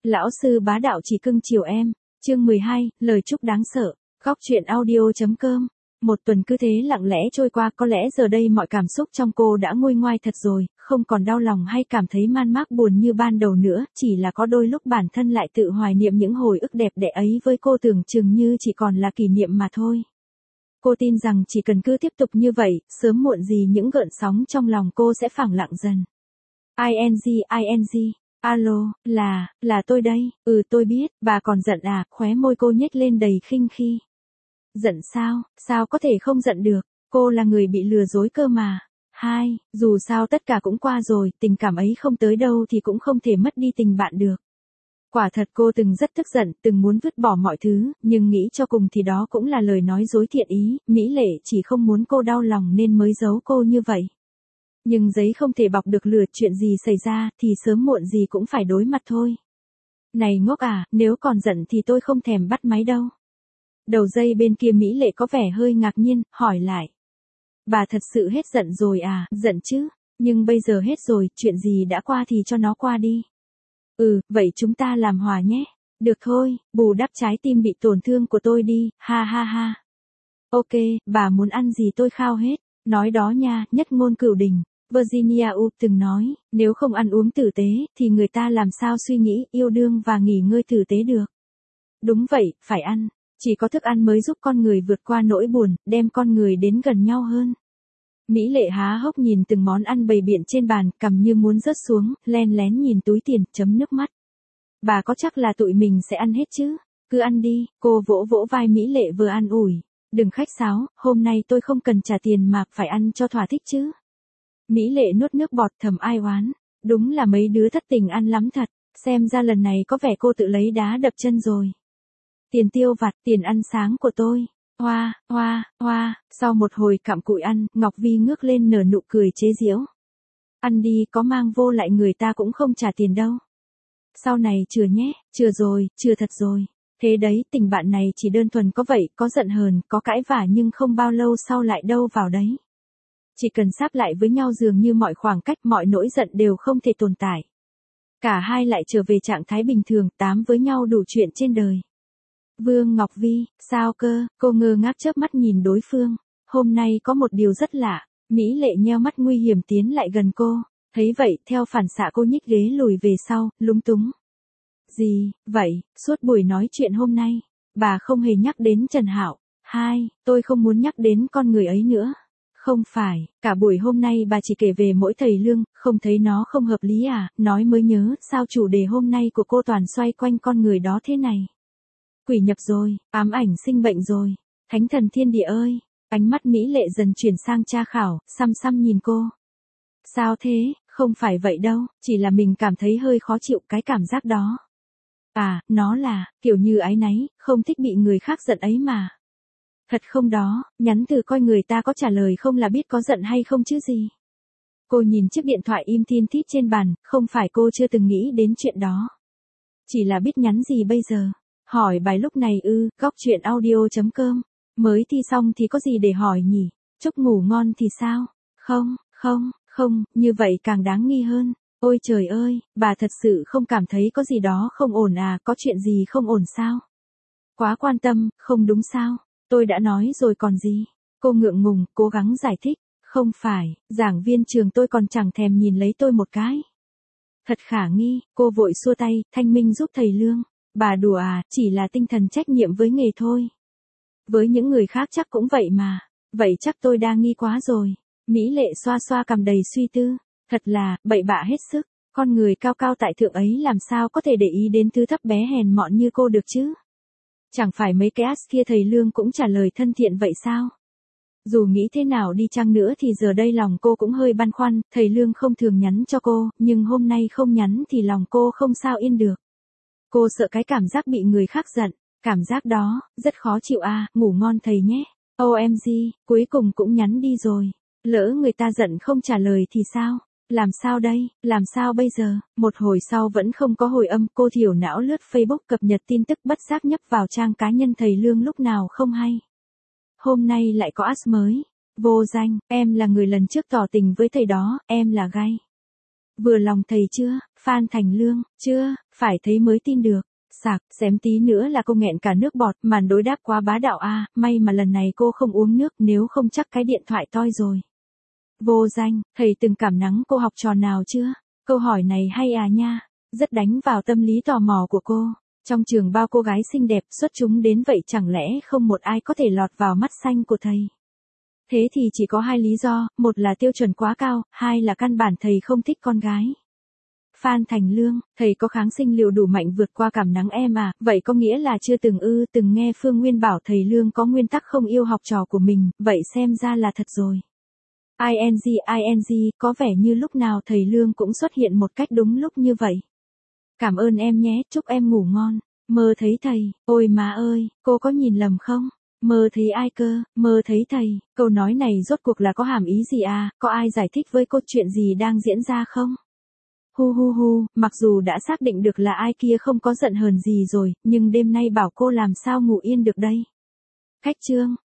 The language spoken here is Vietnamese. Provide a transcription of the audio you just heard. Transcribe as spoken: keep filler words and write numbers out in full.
Lão sư bá đạo chỉ cưng chiều em. Chương mười hai, lời chúc đáng sợ. Góc truyện audio.com. Một tuần cứ thế lặng lẽ trôi qua, có lẽ giờ đây mọi cảm xúc trong cô đã nguôi ngoai thật rồi, không còn đau lòng hay cảm thấy man mác buồn như ban đầu nữa, chỉ là có đôi lúc bản thân lại tự hoài niệm những hồi ức đẹp đẽ ấy với cô, tưởng chừng như chỉ còn là kỷ niệm mà thôi. Cô tin rằng chỉ cần cứ tiếp tục như vậy, sớm muộn gì những gợn sóng trong lòng cô sẽ phẳng lặng dần. Ing, ing. Alo, là, là tôi đây. Ừ, tôi biết, bà còn giận à? Khóe môi cô nhếch lên đầy khinh khi. Giận sao? Sao có thể không giận được? Cô là người bị lừa dối cơ mà. Hai, dù sao tất cả cũng qua rồi, tình cảm ấy không tới đâu thì cũng không thể mất đi tình bạn được. Quả thật cô từng rất tức giận, từng muốn vứt bỏ mọi thứ, nhưng nghĩ cho cùng thì đó cũng là lời nói dối thiện ý, Mỹ Lệ chỉ không muốn cô đau lòng nên mới giấu cô như vậy. Nhưng giấy không thể bọc được lửa, chuyện gì xảy ra thì sớm muộn gì cũng phải đối mặt thôi. Này ngốc à, nếu còn giận thì tôi không thèm bắt máy đâu. Đầu dây bên kia Mỹ Lệ có vẻ hơi ngạc nhiên, hỏi lại. Bà thật sự hết giận rồi à? Giận chứ, nhưng bây giờ hết rồi, chuyện gì đã qua thì cho nó qua đi. Ừ, vậy chúng ta làm hòa nhé. Được thôi, bù đắp trái tim bị tổn thương của tôi đi, ha ha ha. Ok, bà muốn ăn gì tôi khao hết. Nói đó nha, nhất ngôn cửu đình. Virginia Woolf từng nói, nếu không ăn uống tử tế, thì người ta làm sao suy nghĩ, yêu đương và nghỉ ngơi tử tế được. Đúng vậy, phải ăn. Chỉ có thức ăn mới giúp con người vượt qua nỗi buồn, đem con người đến gần nhau hơn. Mỹ Lệ há hốc nhìn từng món ăn bày biện trên bàn, cằm như muốn rớt xuống, len lén nhìn túi tiền, chấm nước mắt. Bà có chắc là tụi mình sẽ ăn hết chứ? Cứ ăn đi, cô vỗ vỗ vai Mỹ Lệ vừa an ủi. Đừng khách sáo, hôm nay tôi không cần trả tiền mà, phải ăn cho thỏa thích chứ. Mỹ Lệ nuốt nước bọt thầm ai oán. Đúng là mấy đứa thất tình ăn lắm thật, xem ra lần này có vẻ cô tự lấy đá đập chân rồi. Tiền tiêu vặt, tiền ăn sáng của tôi. Hoa, hoa, hoa, sau một hồi cặm cụi ăn, Ngọc Vi ngước lên nở nụ cười chế giễu. Ăn đi, có mang vô lại người ta cũng không trả tiền đâu. Sau này chừa nhé, chừa rồi, chừa thật rồi. Thế đấy, tình bạn này chỉ đơn thuần có vậy, có giận hờn, có cãi vả nhưng không bao lâu sau lại đâu vào đấy. Chỉ cần sáp lại với nhau dường như mọi khoảng cách, mọi nỗi giận đều không thể tồn tại. Cả hai lại trở về trạng thái bình thường, tám với nhau đủ chuyện trên đời. Vương Ngọc Vi, sao cơ? Cô ngơ ngác chớp mắt nhìn đối phương. Hôm nay có một điều rất lạ. Mỹ Lệ nheo mắt nguy hiểm tiến lại gần cô. Thấy vậy, theo phản xạ cô nhích ghế lùi về sau, lúng túng. Gì, vậy, suốt buổi nói chuyện hôm nay, bà không hề nhắc đến Trần Hạo. Hai, tôi không muốn nhắc đến con người ấy nữa. Không phải, cả buổi hôm nay bà chỉ kể về mỗi thầy Lương, không thấy nó không hợp lý à? Nói mới nhớ, sao chủ đề hôm nay của cô toàn xoay quanh con người đó thế này? Quỷ nhập rồi, ám ảnh sinh bệnh rồi. Thánh thần thiên địa ơi. Ánh mắt Mỹ Lệ dần chuyển sang tra khảo, xăm xăm nhìn cô. Sao thế, không phải vậy đâu, chỉ là mình cảm thấy hơi khó chịu cái cảm giác đó. À, nó là, kiểu như áy náy, không thích bị người khác giận ấy mà. Thật không đó, nhắn từ coi người ta có trả lời không là biết có giận hay không chứ gì. Cô nhìn chiếc điện thoại im thin thít trên bàn, không phải cô chưa từng nghĩ đến chuyện đó. Chỉ là biết nhắn gì bây giờ. Hỏi bài lúc này ư, góc truyện audio.com. Mới thi xong thì có gì để hỏi nhỉ? Chúc ngủ ngon thì sao? Không, không, không, như vậy càng đáng nghi hơn. Ôi trời ơi, bà thật sự không cảm thấy có gì đó không ổn à? Có chuyện gì không ổn sao? Quá quan tâm, không đúng sao? Tôi đã nói rồi còn gì? Cô ngượng ngùng, cố gắng giải thích. Không phải, giảng viên trường tôi còn chẳng thèm nhìn lấy tôi một cái. Thật khả nghi, cô vội xua tay, Thanh minh giúp thầy Lương. Bà đùa à, chỉ là tinh thần trách nhiệm với nghề thôi. Với những người khác chắc cũng vậy mà. Vậy chắc tôi đa nghi quá rồi. Mỹ Lệ xoa xoa cằm đầy suy tư. Thật là, bậy bạ hết sức. Con người cao cao tại thượng ấy làm sao có thể để ý đến thứ thấp bé hèn mọn như cô được chứ? Chẳng phải mấy cái ass kia thầy Lương cũng trả lời thân thiện vậy sao? Dù nghĩ thế nào đi chăng nữa thì giờ đây lòng cô cũng hơi băn khoăn, thầy Lương không thường nhắn cho cô, nhưng hôm nay không nhắn thì lòng cô không sao yên được. Cô sợ cái cảm giác bị người khác giận, cảm giác đó, rất khó chịu à, ngủ ngon thầy nhé. ô em giê, cuối cùng cũng nhắn đi rồi. Lỡ người ta giận không trả lời thì sao? Làm sao đây, làm sao bây giờ? Một hồi sau vẫn không có hồi âm, cô thiểu não lướt Facebook cập nhật tin tức bất giác nhấp vào trang cá nhân thầy Lương lúc nào không hay. Hôm nay lại có ads mới. Vô danh, em là người lần trước tỏ tình với thầy đó, em là gay. Vừa lòng thầy chưa, Phan Thành Lương, chưa, phải thấy mới tin được. Sạc, xém tí nữa là cô nghẹn cả nước bọt, màn đối đáp quá bá đạo a, may mà lần này cô không uống nước, nếu không chắc cái điện thoại toi rồi. Vô danh, thầy từng cảm nắng cô học trò nào chưa? Câu hỏi này hay à nha, rất đánh vào tâm lý tò mò của cô. Trong trường bao cô gái xinh đẹp xuất chúng đến vậy chẳng lẽ không một ai có thể lọt vào mắt xanh của thầy? Thế thì chỉ có hai lý do, một là tiêu chuẩn quá cao, hai là căn bản thầy không thích con gái. Phan Thành Lương, thầy có kháng sinh liệu đủ mạnh vượt qua cảm nắng em à, vậy có nghĩa là chưa từng ư, từng nghe Phương Nguyên bảo thầy Lương có nguyên tắc không yêu học trò của mình, vậy xem ra là thật rồi. i en giê i en giê, có vẻ như lúc nào thầy Lương cũng xuất hiện một cách đúng lúc như vậy. Cảm ơn em nhé, chúc em ngủ ngon. Mơ thấy thầy, ôi má ơi, cô có nhìn lầm không? Mơ thấy ai cơ, mơ thấy thầy, câu nói này rốt cuộc là có hàm ý gì à, có ai giải thích với cô chuyện gì đang diễn ra không? Hu hu hu, mặc dù đã xác định được là ai kia không có giận hờn gì rồi, nhưng đêm nay bảo cô làm sao ngủ yên được đây. Khách trương,